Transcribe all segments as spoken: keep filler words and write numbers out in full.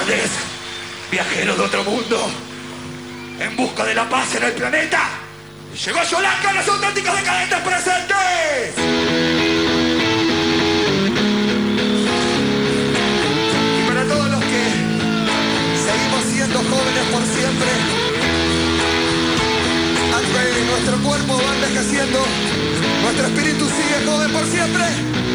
tardes, viajeros de otro mundo, en busca de la paz en el planeta. Llegó Yolanka, los auténticos decadentes presentes. Y para todos los que seguimos siendo jóvenes por siempre, aunque nuestro cuerpo va envejeciendo, nuestro espíritu sigue joven por siempre.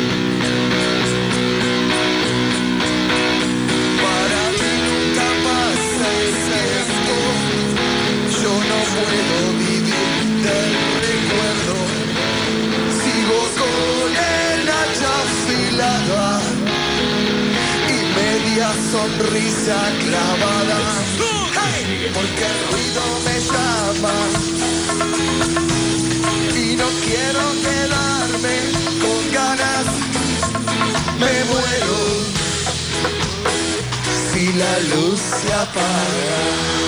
Yo no puedo vivir del recuerdo. Sigo con el hacha afilada y media sonrisa clavada. Hey, porque el ruido me llama y no quiero quedarme con ganas. Me muero si la luz se apaga.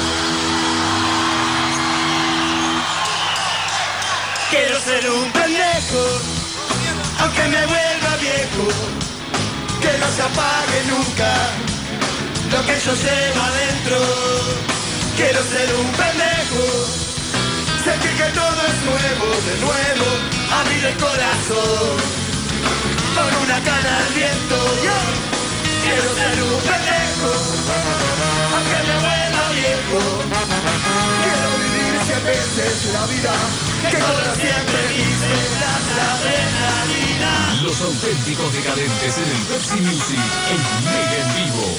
Quiero ser un pendejo, aunque me vuelva viejo, que no se apague nunca lo que yo llevo adentro. Quiero ser un pendejo, sentir que todo es nuevo, de nuevo, abrir el corazón con una cana al viento. Quiero ser un pendejo, aunque me vuelva viejo. Quiero vivir cien veces la vida que corra siempre quise, la adrenalina. Los auténticos decadentes en el Pepsi Music en Mega en vivo.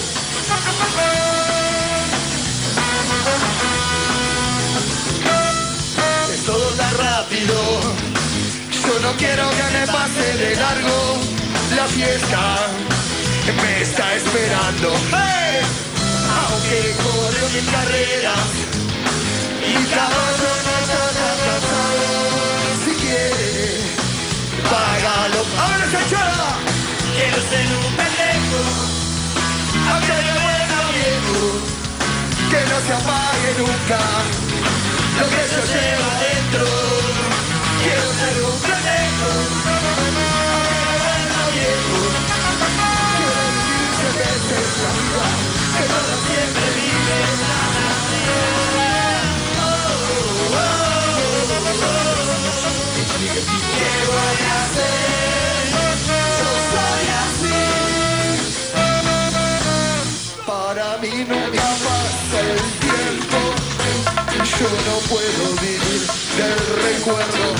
Es todo tan rápido, yo no quiero que me pase de largo. La fiesta me está esperando. ¡Hey! Aunque corro mil carreras y caballo no está tan cansado. Si quiere, págalo. ¡Ahora se echaba! Quiero ser un pendejo, aunque me vuelva viejo, que no se apague nunca lo que yo llevo adentro. Quiero ser un pendejo, aunque me vuelva viejo. Quiero vivir cien veces la vida que todo siempre vive la naturaleza. ¿Qué voy a hacer? Yo soy así. Para mí nunca pasa el tiempo. Yo no puedo vivir del recuerdo.